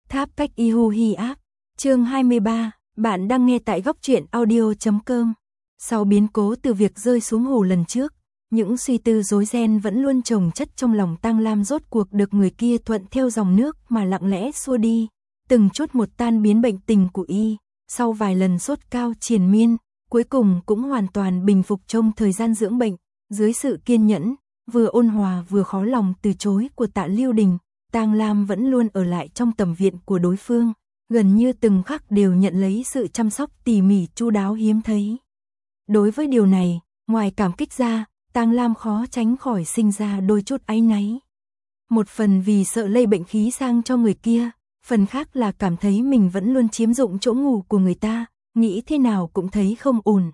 Tháp cách Ihu Hi ác. Chương 23, bạn đang nghe tại góc truyện audio.com. Sau biến cố từ việc rơi xuống hồ lần trước, những suy tư rối ren vẫn luôn chồng chất trong lòng Tang Lam rốt cuộc được người kia thuận theo dòng nước mà lặng lẽ xua đi, từng chút một tan biến bệnh tình của y. Sau vài lần sốt cao triền miên, cuối cùng cũng hoàn toàn bình phục trong thời gian dưỡng bệnh. Dưới sự kiên nhẫn, vừa ôn hòa vừa khó lòng từ chối của Tạ Lưu Đình, Tang Lam vẫn luôn ở lại trong tầm viện của đối phương, gần như từng khắc đều nhận lấy sự chăm sóc tỉ mỉ chu đáo hiếm thấy. Đối với điều này, ngoài cảm kích ra, Tang Lam khó tránh khỏi sinh ra đôi chút áy náy. Một phần vì sợ lây bệnh khí sang cho người kia, phần khác là cảm thấy mình vẫn luôn chiếm dụng chỗ ngủ của người ta, nghĩ thế nào cũng thấy không ổn.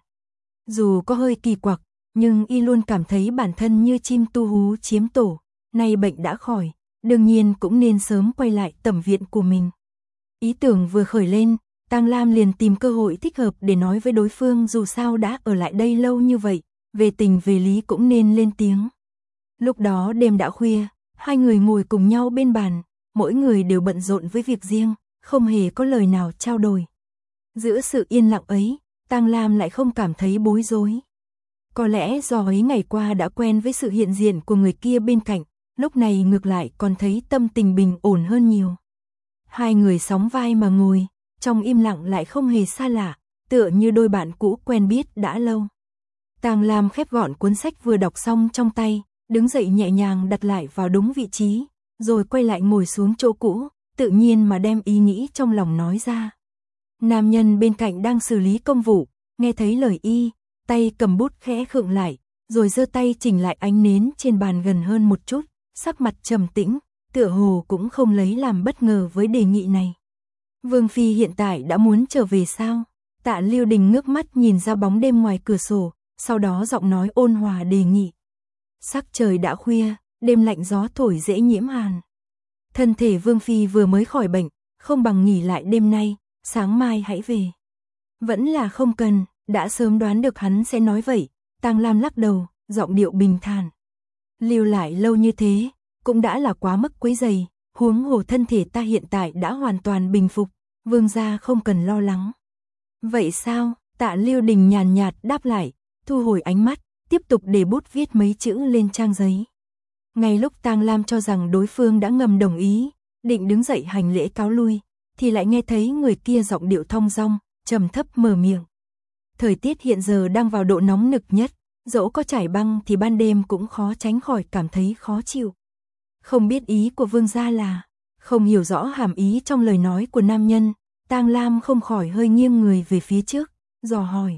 Dù có hơi kỳ quặc, nhưng y luôn cảm thấy bản thân như chim tu hú chiếm tổ, nay bệnh đã khỏi, đương nhiên cũng nên sớm quay lại tầm viện của mình. Ý tưởng vừa khởi lên, Tang Lam liền tìm cơ hội thích hợp để nói với đối phương, dù sao đã ở lại đây lâu như vậy, về tình về lý cũng nên lên tiếng. Lúc đó đêm đã khuya, hai người ngồi cùng nhau bên bàn, mỗi người đều bận rộn với việc riêng, không hề có lời nào trao đổi. Giữa sự yên lặng ấy, Tang Lam lại không cảm thấy bối rối. Có lẽ do ấy ngày qua đã quen với sự hiện diện của người kia bên cạnh, lúc này ngược lại còn thấy tâm tình bình ổn hơn nhiều. Hai người sóng vai mà ngồi, trong im lặng lại không hề xa lạ, tựa như đôi bạn cũ quen biết đã lâu. Tang Lam khép gọn cuốn sách vừa đọc xong trong tay, đứng dậy nhẹ nhàng đặt lại vào đúng vị trí, rồi quay lại ngồi xuống chỗ cũ, tự nhiên mà đem ý nghĩ trong lòng nói ra. Nam nhân bên cạnh đang xử lý công vụ, nghe thấy lời y, tay cầm bút khẽ khựng lại, rồi giơ tay chỉnh lại ánh nến trên bàn gần hơn một chút, sắc mặt trầm tĩnh, tựa hồ cũng không lấy làm bất ngờ với đề nghị này. Vương phi hiện tại đã muốn trở về sao? Tạ Lưu Đình ngước mắt nhìn ra bóng đêm ngoài cửa sổ, sau đó giọng nói ôn hòa đề nghị. Sắc trời đã khuya, đêm lạnh gió thổi dễ nhiễm hàn. Thân thể Vương phi vừa mới khỏi bệnh, không bằng nghỉ lại đêm nay, sáng mai hãy về. Vẫn là không cần, đã sớm đoán được hắn sẽ nói vậy. Tang Lam lắc đầu, giọng điệu bình thản. Lưu lại lâu như thế, cũng đã là quá mức quấy rầy, huống hồ thân thể ta hiện tại đã hoàn toàn bình phục, vương gia không cần lo lắng. Vậy sao? Tạ Lưu Đình nhàn nhạt đáp lại, thu hồi ánh mắt, tiếp tục để bút viết mấy chữ lên trang giấy. Ngay lúc Tang Lam cho rằng đối phương đã ngầm đồng ý, định đứng dậy hành lễ cáo lui, thì lại nghe thấy người kia giọng điệu thong dong, trầm thấp mở miệng. Thời tiết hiện giờ đang vào độ nóng nực nhất, dẫu có trải băng thì ban đêm cũng khó tránh khỏi cảm thấy khó chịu. Không biết ý của vương gia là, không hiểu rõ hàm ý trong lời nói của nam nhân, Tang Lam không khỏi hơi nghiêng người về phía trước, dò hỏi.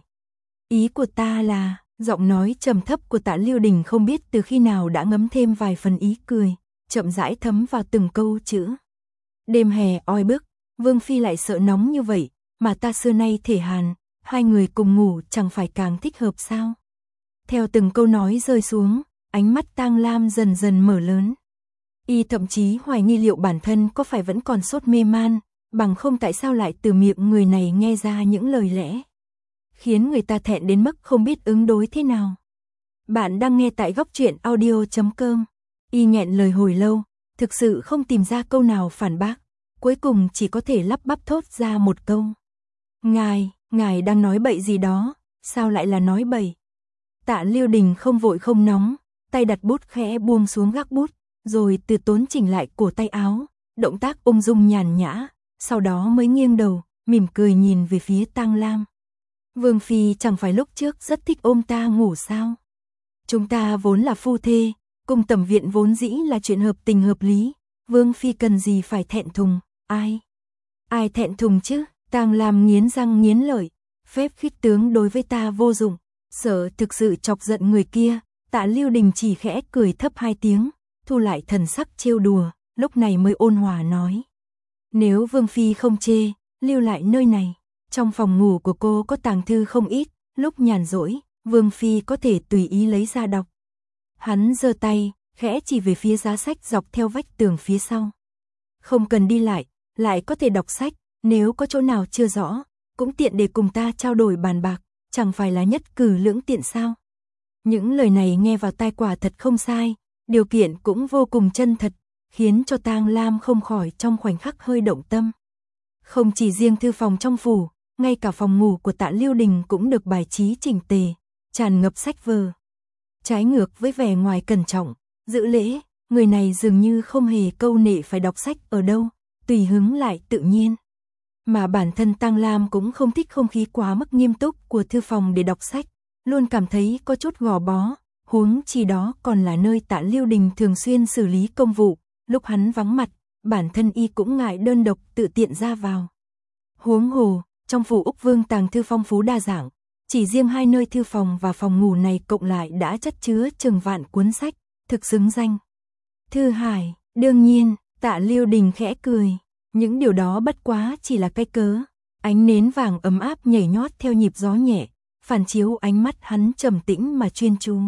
Ý của ta là, giọng nói trầm thấp của Tạ Lưu Đình không biết từ khi nào đã ngấm thêm vài phần ý cười, chậm rãi thấm vào từng câu chữ. Đêm hè oi bức, Vương phi lại sợ nóng như vậy, mà ta xưa nay thể hàn, hai người cùng ngủ chẳng phải càng thích hợp sao? Theo từng câu nói rơi xuống, ánh mắt Tang Lam dần dần mở lớn. Y thậm chí hoài nghi liệu bản thân có phải vẫn còn sốt mê man, bằng không tại sao lại từ miệng người này nghe ra những lời lẽ khiến người ta thẹn đến mức không biết ứng đối thế nào. Bạn đang nghe tại góc truyện audio.com. Y nghẹn lời hồi lâu, thực sự không tìm ra câu nào phản bác, cuối cùng chỉ có thể lắp bắp thốt ra một câu. Ngài đang nói bậy gì đó, sao lại là nói bậy? Tạ Lưu Đình không vội không nóng, tay đặt bút khẽ buông xuống gác bút, rồi từ tốn chỉnh lại cổ tay áo, động tác ung dung nhàn nhã, sau đó mới nghiêng đầu, mỉm cười nhìn về phía Tang Lam. Vương phi chẳng phải lúc trước rất thích ôm ta ngủ sao? Chúng ta vốn là phu thê, cùng tầm viện vốn dĩ là chuyện hợp tình hợp lý, Vương phi cần gì phải thẹn thùng, ai thẹn thùng chứ? Tang Lam nghiến răng nghiến lợi, phép khích tướng đối với ta vô dụng, sợ thực sự chọc giận người kia. Tạ Lưu Đình chỉ khẽ cười thấp hai tiếng, thu lại thần sắc trêu đùa, lúc này mới ôn hòa nói. Nếu Vương phi không chê, lưu lại nơi này, trong phòng ngủ của cô có tàng thư không ít, lúc nhàn rỗi, Vương phi có thể tùy ý lấy ra đọc. Hắn giơ tay, khẽ chỉ về phía giá sách dọc theo vách tường phía sau. Không cần đi lại có thể đọc sách, nếu có chỗ nào chưa rõ, cũng tiện để cùng ta trao đổi bàn bạc, chẳng phải là nhất cử lưỡng tiện sao? Những lời này nghe vào tai quả thật không sai, điều kiện cũng vô cùng chân thật, khiến cho Tang Lam không khỏi trong khoảnh khắc hơi động tâm. Không chỉ riêng thư phòng trong phủ, ngay cả phòng ngủ của Tạ Lưu Đình cũng được bài trí chỉnh tề, tràn ngập sách vở. Trái ngược với vẻ ngoài cẩn trọng, giữ lễ, người này dường như không hề câu nệ phải đọc sách ở đâu, tùy hứng lại tự nhiên. Mà bản thân Tang Lam cũng không thích không khí quá mức nghiêm túc của thư phòng để đọc sách, luôn cảm thấy có chút gò bó, huống chi đó còn là nơi Tạ Lưu Đình thường xuyên xử lý công vụ, lúc hắn vắng mặt, bản thân y cũng ngại đơn độc tự tiện ra vào. Huống hồ, trong phủ Úc Vương tàng thư phong phú đa dạng, chỉ riêng hai nơi thư phòng và phòng ngủ này cộng lại đã chất chứa chừng vạn cuốn sách, thực xứng danh Thư Hải. Đương nhiên, Tạ Lưu Đình khẽ cười, những điều đó bất quá chỉ là cái cớ. Ánh nến vàng ấm áp nhảy nhót theo nhịp gió nhẹ, phản chiếu ánh mắt hắn trầm tĩnh mà chuyên chú.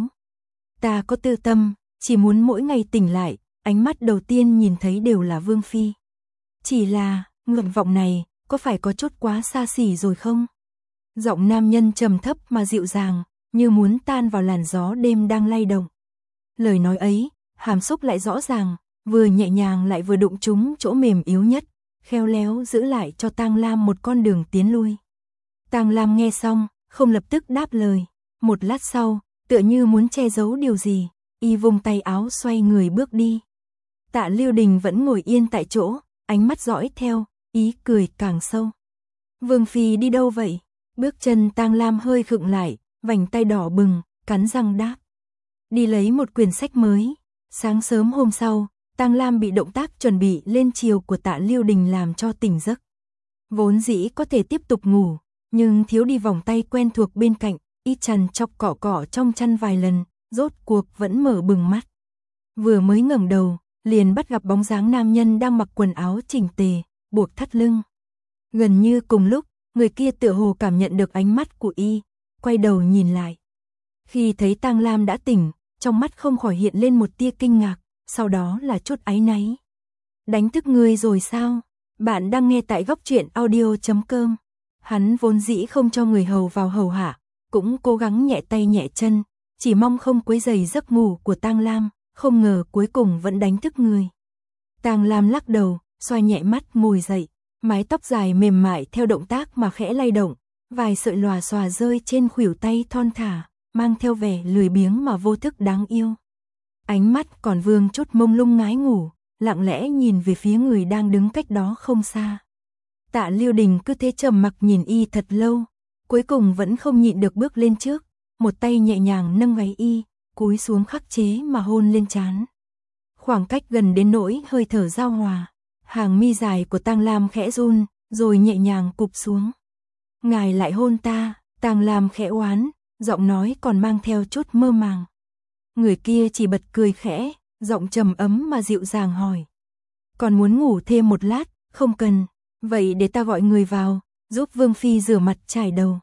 Ta có tư tâm, chỉ muốn mỗi ngày tỉnh lại, ánh mắt đầu tiên nhìn thấy đều là Vương phi. Chỉ là, nguyện vọng này, có phải có chút quá xa xỉ rồi không? Giọng nam nhân trầm thấp mà dịu dàng, như muốn tan vào làn gió đêm đang lay động. Lời nói ấy, hàm xúc lại rõ ràng, vừa nhẹ nhàng lại vừa đụng trúng chỗ mềm yếu nhất, khéo léo giữ lại cho Tang Lam một con đường tiến lui. Tang Lam nghe xong, không lập tức đáp lời, một lát sau, tựa như muốn che giấu điều gì, y vung tay áo xoay người bước đi. Tạ Lưu Đình vẫn ngồi yên tại chỗ, ánh mắt dõi theo, ý cười càng sâu. Vương phi đi đâu vậy? Bước chân Tang Lam hơi khựng lại, vành tay đỏ bừng, cắn răng đáp. Đi lấy một quyển sách mới. Sáng sớm hôm sau, Tang Lam bị động tác chuẩn bị lên chiều của Tạ Lưu Đình làm cho tỉnh giấc. Vốn dĩ có thể tiếp tục ngủ, nhưng thiếu đi vòng tay quen thuộc bên cạnh, y chằn chọc cọ cọ trong chăn vài lần, rốt cuộc vẫn mở bừng mắt. Vừa mới ngẩng đầu, liền bắt gặp bóng dáng nam nhân đang mặc quần áo chỉnh tề, buộc thắt lưng. Gần như cùng lúc, người kia tựa hồ cảm nhận được ánh mắt của y, quay đầu nhìn lại. Khi thấy Tang Lam đã tỉnh, trong mắt không khỏi hiện lên một tia kinh ngạc, sau đó là chút áy náy. Đánh thức ngươi rồi sao? Bạn đang nghe tại góc truyện audio.com. Hắn vốn dĩ không cho người hầu vào hầu hạ, cũng cố gắng nhẹ tay nhẹ chân, chỉ mong không quấy rầy giấc ngủ của Tang Lam, không ngờ cuối cùng vẫn đánh thức người. Tang Lam lắc đầu, xoa nhẹ mắt ngồi dậy, mái tóc dài mềm mại theo động tác mà khẽ lay động, vài sợi lòa xòa rơi trên khuỷu tay thon thả, mang theo vẻ lười biếng mà vô thức đáng yêu. Ánh mắt còn vương chút mông lung ngái ngủ, lặng lẽ nhìn về phía người đang đứng cách đó không xa. Tạ Lưu Đình cứ thế trầm mặc nhìn y thật lâu, cuối cùng vẫn không nhịn được bước lên trước, một tay nhẹ nhàng nâng gáy y, cúi xuống khắc chế mà hôn lên trán. Khoảng cách gần đến nỗi hơi thở giao hòa, hàng mi dài của Tang Lam khẽ run, rồi nhẹ nhàng cụp xuống. Ngài lại hôn ta, Tang Lam khẽ oán, giọng nói còn mang theo chút mơ màng. Người kia chỉ bật cười khẽ, giọng trầm ấm mà dịu dàng hỏi. Còn muốn ngủ thêm một lát, không cần, vậy để ta gọi người vào, giúp Vương phi rửa mặt chải đầu.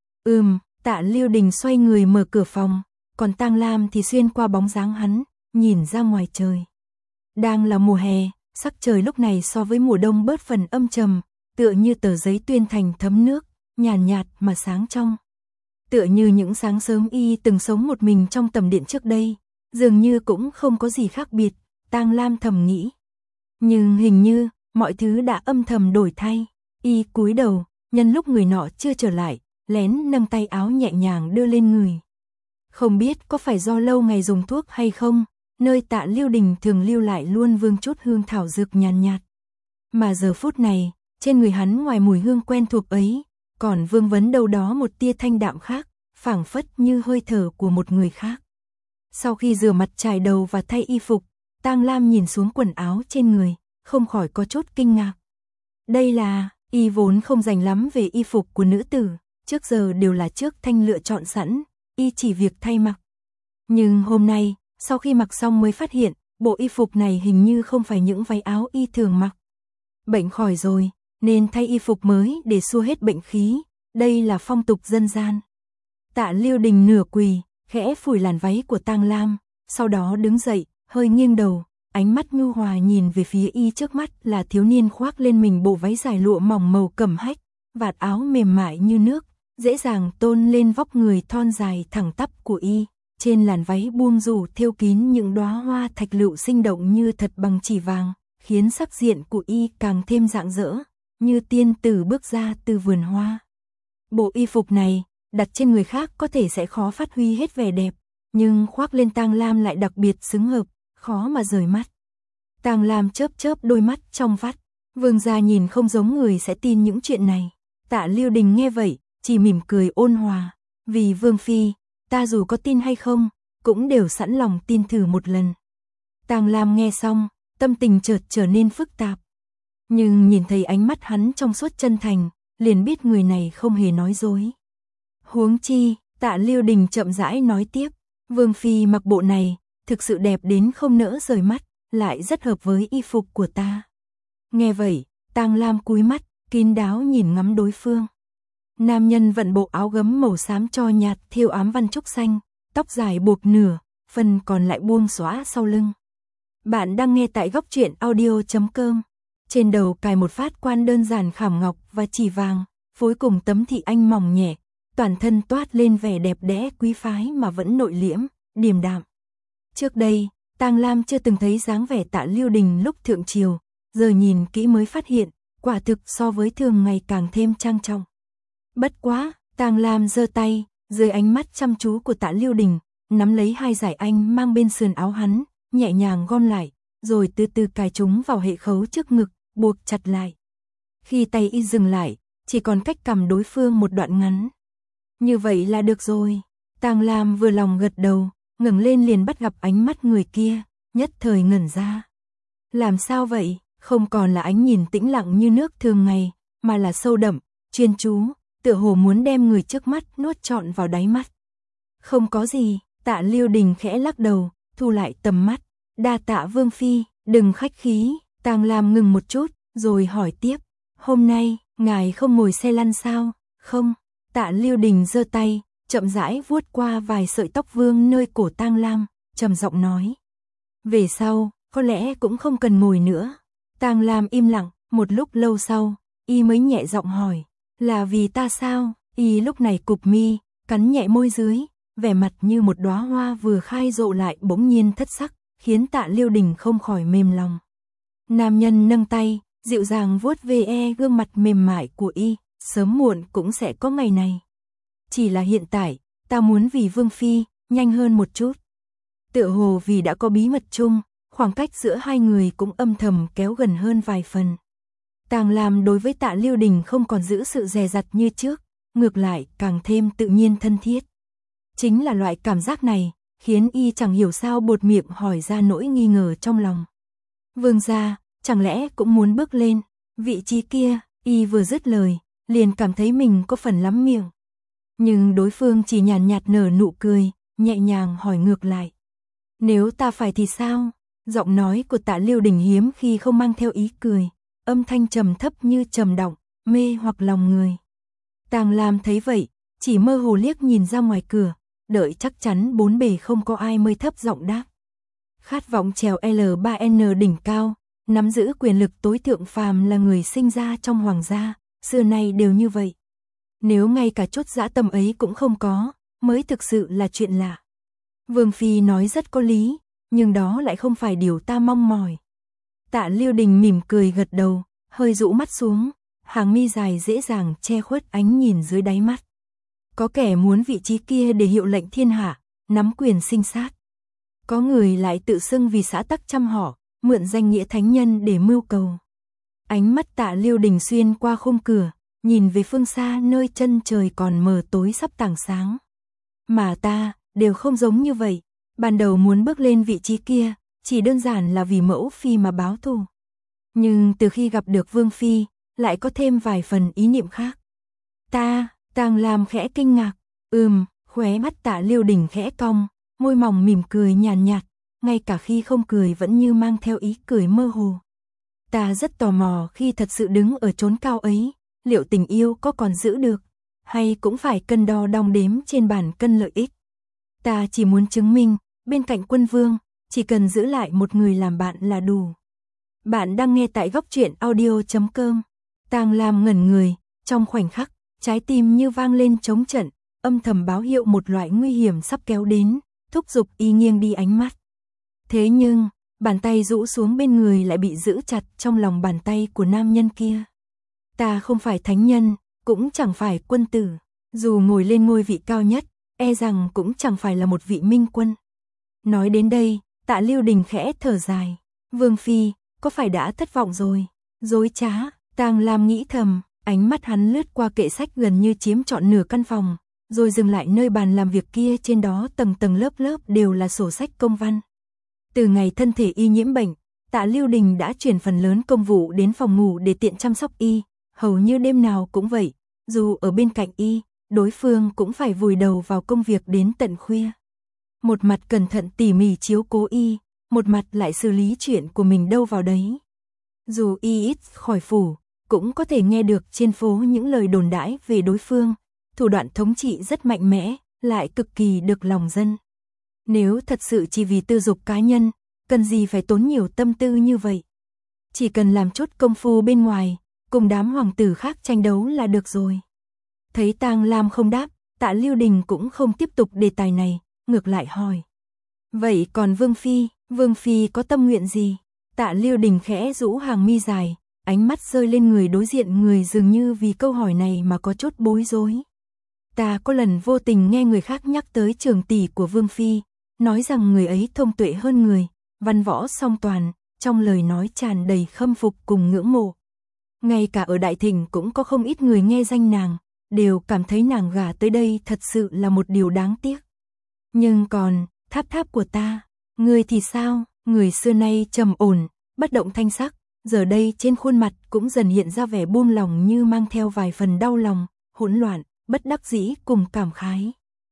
Tạ Lưu Đình xoay người mở cửa phòng, còn Tang Lam thì xuyên qua bóng dáng hắn, nhìn ra ngoài trời. Đang là mùa hè, sắc trời lúc này so với mùa đông bớt phần âm trầm, tựa như tờ giấy tuyên thành thấm nước, nhàn nhạt mà sáng trong. Tựa như những sáng sớm y từng sống một mình trong tầm điện trước đây, dường như cũng không có gì khác biệt, Tang Lam thầm nghĩ. Nhưng hình như, mọi thứ đã âm thầm đổi thay, y cúi đầu, nhân lúc người nọ chưa trở lại, lén nâng tay áo nhẹ nhàng đưa lên người. Không biết có phải do lâu ngày dùng thuốc hay không, nơi Tạ Lưu Đình thường lưu lại luôn vương chút hương thảo dược nhàn nhạt. Mà giờ phút này, trên người hắn ngoài mùi hương quen thuộc ấy, còn vương vấn đâu đó một tia thanh đạm khác, phảng phất như hơi thở của một người khác. Sau khi rửa mặt chải đầu và thay y phục, Tang Lam nhìn xuống quần áo trên người, không khỏi có chút kinh ngạc. Đây là, y vốn không rành lắm về y phục của nữ tử, trước giờ đều là trước thanh lựa chọn sẵn, y chỉ việc thay mặc. Nhưng hôm nay, sau khi mặc xong mới phát hiện, bộ y phục này hình như không phải những váy áo y thường mặc. Bệnh khỏi rồi, nên thay y phục mới để xua hết bệnh khí, đây là phong tục dân gian. Tạ Lưu Đình nửa quỳ, khẽ phủi làn váy của Tang Lam, sau đó đứng dậy, hơi nghiêng đầu, ánh mắt nhu hòa nhìn về phía y trước mắt là thiếu niên khoác lên mình bộ váy dài lụa mỏng màu cẩm hách, vạt áo mềm mại như nước, dễ dàng tôn lên vóc người thon dài thẳng tắp của y, trên làn váy buông rủ thêu kín những đóa hoa thạch lựu sinh động như thật bằng chỉ vàng, khiến sắc diện của y càng thêm rạng rỡ, như tiên tử bước ra từ vườn hoa. Bộ y phục này, đặt trên người khác có thể sẽ khó phát huy hết vẻ đẹp, nhưng khoác lên Tang Lam lại đặc biệt xứng hợp, khó mà rời mắt. Tang Lam chớp chớp đôi mắt trong vắt, vương gia nhìn không giống người sẽ tin những chuyện này. Tạ Lưu Đình nghe vậy, chỉ mỉm cười ôn hòa, vì vương phi, ta dù có tin hay không, cũng đều sẵn lòng tin thử một lần. Tang Lam nghe xong, tâm tình chợt trở nên phức tạp. Nhưng nhìn thấy ánh mắt hắn trong suốt chân thành, liền biết người này không hề nói dối. Huống chi, Tạ Lưu Đình chậm rãi nói tiếp, vương phi mặc bộ này, thực sự đẹp đến không nỡ rời mắt, lại rất hợp với y phục của ta. Nghe vậy, Tang Lam cúi mắt, kín đáo nhìn ngắm đối phương. Nam nhân vận bộ áo gấm màu xám cho nhạt thêu ám văn trúc xanh, tóc dài buộc nửa, phần còn lại buông xõa sau lưng. Bạn đang nghe tại góc truyện audio.com. Trên đầu cài một phát quan đơn giản khảm ngọc và chỉ vàng, phối cùng tấm thị anh mỏng nhẹ, toàn thân toát lên vẻ đẹp đẽ quý phái mà vẫn nội liễm, điềm đạm. Trước đây, Tang Lam chưa từng thấy dáng vẻ Tạ Lưu Đình lúc thượng triều, giờ nhìn kỹ mới phát hiện, quả thực so với thường ngày càng thêm trang trọng. Bất quá, Tang Lam giơ tay, dưới ánh mắt chăm chú của Tạ Lưu Đình, nắm lấy hai dải anh mang bên sườn áo hắn, nhẹ nhàng gom lại, rồi từ từ cài chúng vào hệ khấu trước ngực, buộc chặt lại. Khi tay y dừng lại, chỉ còn cách cầm đối phương một đoạn ngắn. Như vậy là được rồi. Tang Lam vừa lòng gật đầu, ngẩng lên liền bắt gặp ánh mắt người kia, nhất thời ngẩn ra. Làm sao vậy? Không còn là ánh nhìn tĩnh lặng như nước thường ngày, mà là sâu đậm, chuyên chú, tựa hồ muốn đem người trước mắt nuốt trọn vào đáy mắt. Không có gì, Tạ Lưu Đình khẽ lắc đầu, thu lại tầm mắt. Đa tạ vương phi, đừng khách khí. Tang Lam ngừng một chút, rồi hỏi tiếp. Hôm nay, ngài không ngồi xe lăn sao? Không. Tạ Lưu Đình giơ tay, chậm rãi vuốt qua vài sợi tóc vương nơi cổ Tang Lam, trầm giọng nói. Về sau, có lẽ cũng không cần ngồi nữa. Tang Lam im lặng, một lúc lâu sau, y mới nhẹ giọng hỏi. Là vì ta sao? Y lúc này cụp mi, cắn nhẹ môi dưới, vẻ mặt như một đóa hoa vừa khai rộ lại bỗng nhiên thất sắc, khiến Tạ Lưu Đình không khỏi mềm lòng. Nam nhân nâng tay, dịu dàng vuốt ve gương mặt mềm mại của y, sớm muộn cũng sẽ có ngày này. Chỉ là hiện tại, ta muốn vì vương phi, nhanh hơn một chút. Tựa hồ vì đã có bí mật chung, khoảng cách giữa hai người cũng âm thầm kéo gần hơn vài phần. Tang Lam đối với Tạ Lưu Đình không còn giữ sự dè dặt như trước, ngược lại càng thêm tự nhiên thân thiết. Chính là loại cảm giác này, khiến y chẳng hiểu sao buột miệng hỏi ra nỗi nghi ngờ trong lòng. Vương gia, chẳng lẽ cũng muốn bước lên vị trí kia? Y vừa dứt lời, liền cảm thấy mình có phần lắm miệng. Nhưng đối phương chỉ nhàn nhạt nở nụ cười, nhẹ nhàng hỏi ngược lại. Nếu ta phải thì sao? Giọng nói của Tạ Lưu Đình hiếm khi không mang theo ý cười, âm thanh trầm thấp như trầm động, mê hoặc lòng người. Tang Lam thấy vậy, chỉ mơ hồ liếc nhìn ra ngoài cửa, đợi chắc chắn bốn bề không có ai mới thấp giọng đáp. Khát vọng trèo L3N đỉnh cao, nắm giữ quyền lực tối thượng phàm là người sinh ra trong hoàng gia, xưa nay đều như vậy. Nếu ngay cả chút dã tâm ấy cũng không có, mới thực sự là chuyện lạ. Vương phi nói rất có lý, nhưng đó lại không phải điều ta mong mỏi. Tạ Lưu Đình mỉm cười gật đầu, hơi rũ mắt xuống, hàng mi dài dễ dàng che khuất ánh nhìn dưới đáy mắt. Có kẻ muốn vị trí kia để hiệu lệnh thiên hạ, nắm quyền sinh sát. Có người lại tự xưng vì xã tắc trăm họ, mượn danh nghĩa thánh nhân để mưu cầu. Ánh mắt Tạ Lưu Đình xuyên qua khung cửa, nhìn về phương xa nơi chân trời còn mờ tối sắp tảng sáng. Mà ta, đều không giống như vậy. Ban đầu muốn bước lên vị trí kia, chỉ đơn giản là vì mẫu phi mà báo thù. Nhưng từ khi gặp được vương phi, lại có thêm vài phần ý niệm khác. Tang Lam khẽ kinh ngạc, khóe mắt Tạ Lưu Đình khẽ cong, môi mỏng mỉm cười nhàn nhạt, ngay cả khi không cười vẫn như mang theo ý cười mơ hồ. Ta rất tò mò khi thật sự đứng ở chốn cao ấy, liệu tình yêu có còn giữ được, hay cũng phải cân đo đong đếm trên bàn cân lợi ích. Ta chỉ muốn chứng minh, bên cạnh quân vương, chỉ cần giữ lại một người làm bạn là đủ. Bạn đang nghe tại góc truyện audio.com. Tang Lam ngẩn người, trong khoảnh khắc, trái tim như vang lên trống trận, âm thầm báo hiệu một loại nguy hiểm sắp kéo đến, thúc giục y nghiêng đi ánh mắt. Thế nhưng, bàn tay rũ xuống bên người lại bị giữ chặt trong lòng bàn tay của nam nhân kia. Ta không phải thánh nhân, cũng chẳng phải quân tử, dù ngồi lên ngôi vị cao nhất, e rằng cũng chẳng phải là một vị minh quân. Nói đến đây, Tạ Lưu Đình khẽ thở dài. Vương phi, có phải đã thất vọng rồi? Dối trá, Tang Lam nghĩ thầm, ánh mắt hắn lướt qua kệ sách gần như chiếm trọn nửa căn phòng, rồi dừng lại nơi bàn làm việc kia, trên đó tầng tầng lớp lớp đều là sổ sách công văn. Từ ngày thân thể y nhiễm bệnh, Tạ Lưu Đình đã chuyển phần lớn công vụ đến phòng ngủ để tiện chăm sóc y, hầu như đêm nào cũng vậy, dù ở bên cạnh y, đối phương cũng phải vùi đầu vào công việc đến tận khuya. Một mặt cẩn thận tỉ mỉ chiếu cố y, một mặt lại xử lý chuyện của mình đâu vào đấy. Dù y ít khỏi phủ, cũng có thể nghe được trên phố những lời đồn đãi về đối phương, thủ đoạn thống trị rất mạnh mẽ, lại cực kỳ được lòng dân. Nếu thật sự chỉ vì tư dục cá nhân, cần gì phải tốn nhiều tâm tư như vậy. Chỉ cần làm chút công phu bên ngoài, cùng đám hoàng tử khác tranh đấu là được rồi. Thấy Tang Lam không đáp, Tạ Lưu Đình cũng không tiếp tục đề tài này, ngược lại hỏi. Vậy còn Vương Phi có tâm nguyện gì? Tạ Lưu Đình khẽ rũ hàng mi dài, ánh mắt rơi lên người đối diện, người dường như vì câu hỏi này mà có chút bối rối. Ta có lần vô tình nghe người khác nhắc tới trường tỷ của Vương Phi, nói rằng người ấy thông tuệ hơn người, văn võ song toàn, trong lời nói tràn đầy khâm phục cùng ngưỡng mộ. Ngay cả ở Đại Thịnh cũng có không ít người nghe danh nàng, đều cảm thấy nàng gả tới đây thật sự là một điều đáng tiếc. Nhưng còn, tháp của ta, người thì sao? Người xưa nay trầm ổn, bất động thanh sắc, giờ đây trên khuôn mặt cũng dần hiện ra vẻ buông lòng, như mang theo vài phần đau lòng, hỗn loạn, bất đắc dĩ cùng cảm khái.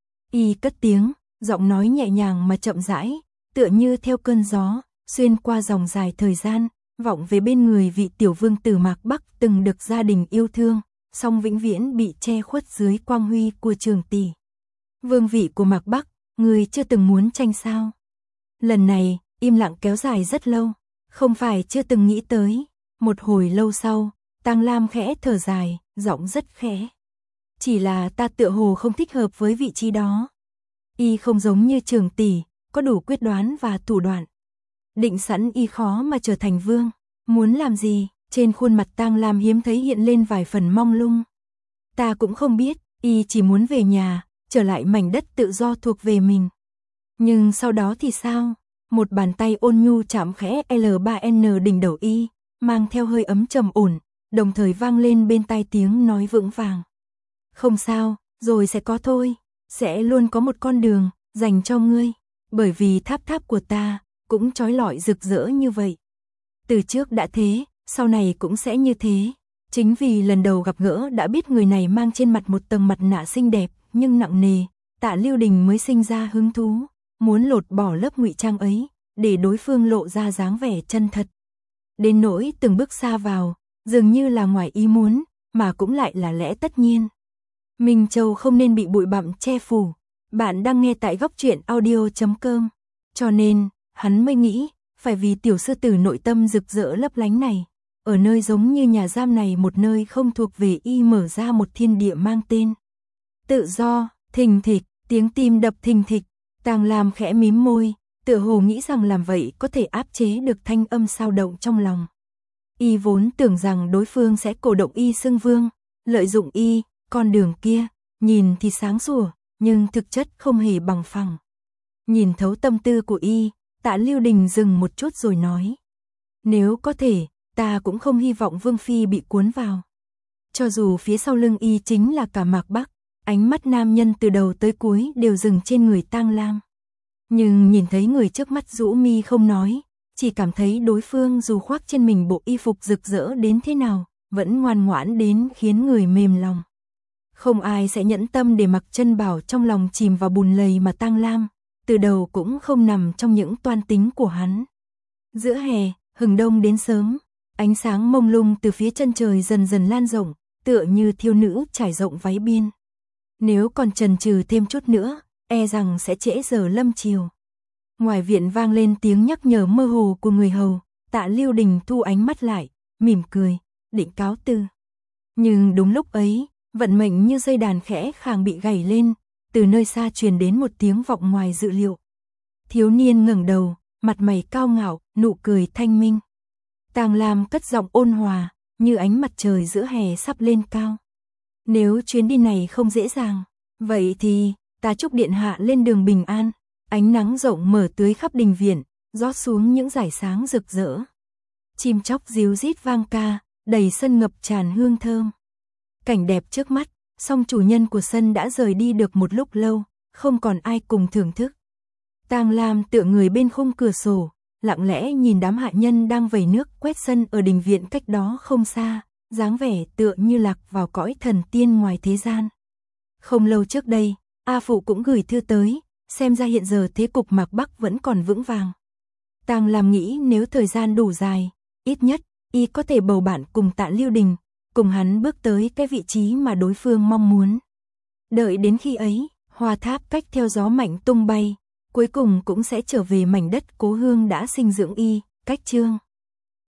Y cất tiếng, giọng nói nhẹ nhàng mà chậm rãi, tựa như theo cơn gió, xuyên qua dòng dài thời gian, vọng về bên người vị tiểu vương tử Mạc Bắc từng được gia đình yêu thương, song vĩnh viễn bị che khuất dưới quang huy của trường tỷ. Vương vị của Mạc Bắc, người chưa từng muốn tranh sao? Lần này, im lặng kéo dài rất lâu, không phải chưa từng nghĩ tới. Một hồi lâu sau, Tang Lam khẽ thở dài, giọng rất khẽ. Chỉ là ta tựa hồ không thích hợp với vị trí đó. Y không giống như trường tỷ, có đủ quyết đoán và thủ đoạn. Định sẵn y khó mà trở thành vương. Muốn làm gì? Trên khuôn mặt Tang Lam hiếm thấy hiện lên vài phần mông lung. Ta cũng không biết, y chỉ muốn về nhà, trở lại mảnh đất tự do thuộc về mình. Nhưng sau đó thì sao? Một bàn tay ôn nhu chạm khẽ L3N đỉnh đầu y, mang theo hơi ấm trầm ổn, đồng thời vang lên bên tai tiếng nói vững vàng. Không sao, rồi sẽ có thôi, sẽ luôn có một con đường dành cho ngươi, bởi vì tháp của ta cũng chói lọi rực rỡ như vậy. Từ trước đã thế, sau này cũng sẽ như thế. Chính vì lần đầu gặp gỡ đã biết người này mang trên mặt một tầng mặt nạ xinh đẹp nhưng nặng nề, Tạ Lưu Đình mới sinh ra hứng thú, muốn lột bỏ lớp ngụy trang ấy, để đối phương lộ ra dáng vẻ chân thật. Đến nỗi từng bước xa vào, dường như là ngoài ý muốn, mà cũng lại là lẽ tất nhiên. Minh Châu không nên bị bụi bặm che phủ. Bạn đang nghe tại góc truyện audio.com. Cho nên, hắn mới nghĩ, phải vì tiểu sư tử nội tâm rực rỡ lấp lánh này, ở nơi giống như nhà giam này, một nơi không thuộc về y, mở ra một thiên địa mang tên tự do. Thình thịch, tiếng tim đập thình thịch. Tang Lam khẽ mím môi, tựa hồ nghĩ rằng làm vậy có thể áp chế được thanh âm xao động trong lòng. Y vốn tưởng rằng đối phương sẽ cổ động y xưng vương, lợi dụng y, con đường kia, nhìn thì sáng sủa, nhưng thực chất không hề bằng phẳng. Nhìn thấu tâm tư của y, Tạ Lưu Đình dừng một chút rồi nói. Nếu có thể, ta cũng không hy vọng Vương Phi bị cuốn vào. Cho dù phía sau lưng y chính là cả Mạc Bắc, ánh mắt nam nhân từ đầu tới cuối đều dừng trên người Tang Lam. Nhưng nhìn thấy người trước mắt rũ mi không nói, chỉ cảm thấy đối phương dù khoác trên mình bộ y phục rực rỡ đến thế nào, vẫn ngoan ngoãn đến khiến người mềm lòng. Không ai sẽ nhẫn tâm để Mặc Chân Bảo trong lòng chìm vào bùn lầy mà Tang Lam, từ đầu cũng không nằm trong những toan tính của hắn. Giữa hè, hừng đông đến sớm, ánh sáng mông lung từ phía chân trời dần dần lan rộng, tựa như thiêu nữ trải rộng váy biên. Nếu còn chần chừ thêm chút nữa, e rằng sẽ trễ giờ lâm chiều. Ngoài viện vang lên tiếng nhắc nhở mơ hồ của người hầu, Tạ Lưu Đình thu ánh mắt lại, mỉm cười, định cáo từ. Nhưng đúng lúc ấy, vận mệnh như dây đàn khẽ khàng bị gảy lên, từ nơi xa truyền đến một tiếng vọng ngoài dự liệu, Thiếu niên ngẩng đầu, mặt mày cao ngạo, nụ cười thanh minh. Tàng Lam cất giọng ôn hòa, như ánh mặt trời giữa hè sắp lên cao. Nếu chuyến đi này không dễ dàng, vậy thì, ta chúc điện hạ lên đường bình an. Ánh nắng rộng mở tưới khắp đình viện, rót xuống những dải sáng rực rỡ. Chim chóc ríu rít vang ca, đầy sân ngập tràn hương thơm. Cảnh đẹp trước mắt, song chủ nhân của sân đã rời đi được một lúc lâu, không còn ai cùng thưởng thức. Tàng Lam tựa người bên khung cửa sổ, lặng lẽ nhìn đám hạ nhân đang vẩy nước quét sân ở đình viện cách đó không xa, dáng vẻ tựa như lạc vào cõi thần tiên ngoài thế gian. Không lâu trước đây, A Phụ cũng gửi thư tới, xem ra hiện giờ thế cục Mạc Bắc vẫn còn vững vàng. Tàng Lam nghĩ nếu thời gian đủ dài, ít nhất, y có thể bầu bạn cùng Tạ Lưu Đình, cùng hắn bước tới cái vị trí mà đối phương mong muốn. Đợi đến khi ấy, Hoa Tháp cách theo gió mạnh tung bay, cuối cùng cũng sẽ trở về mảnh đất cố hương đã sinh dưỡng y, Cách Chương.